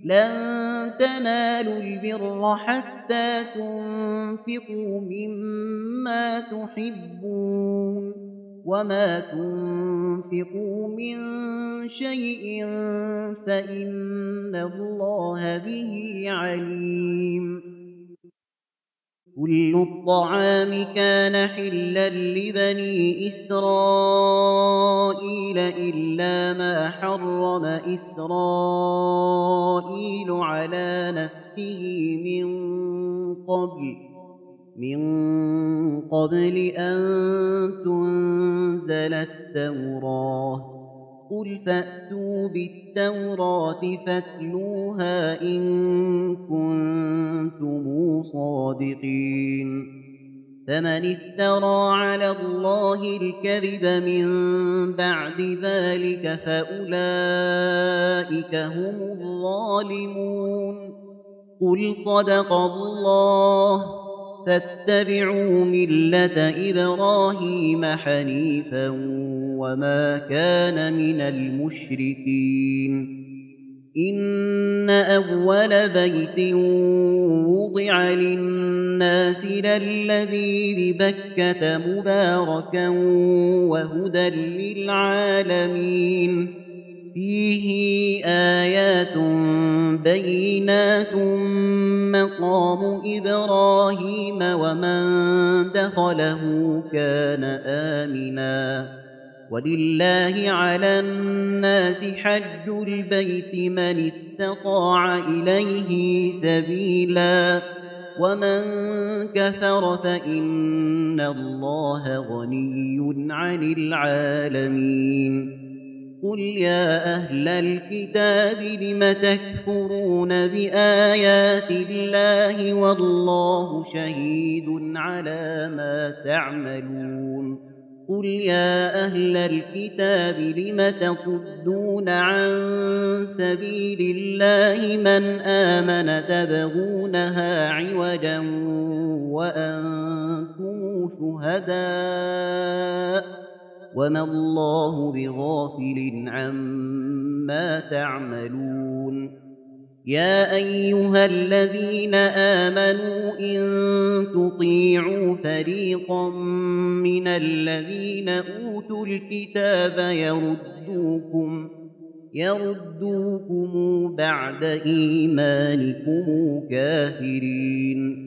لن تنالوا البر حتى تنفقوا مما تحبون وما تنفقوا من شيء فإن الله به عليم. كل الطعام كان حلا لبني إسرائيل إلا ما حرم إسرائيل على نفسه من قبل أن تنزل التوراة. قل فأتوا بالتوراة فاتلوها إن كنتم صادقين. فمن افترى على الله الكذب من بعد ذلك فأولئك هم الظالمون. قل صدق الله فاتبعوا ملة إبراهيم حنيفا وما كان من المشركين. إن أول بيت وضع للناس للذي ببكة مباركا وهدى للعالمين فيه آيات بينات مقام إبراهيم ومن دخله كان آمنا ولله على الناس حج البيت من استطاع إليه سبيلا ومن كفر فإن الله غني عن العالمين. قل يا أهل الكتاب لم تكفرون بآيات الله والله شهيد على ما تعملون. قل يا أهل الكتاب لم تصدون عن سبيل الله من آمن تبغونها عوجا وأنتم شهداء وما الله بغافل عما تعملون. يا أيها الذين آمنوا إن تطيعوا فريقا من الذين أوتوا الكتاب يردوكم بعد إيمانكم كافرين.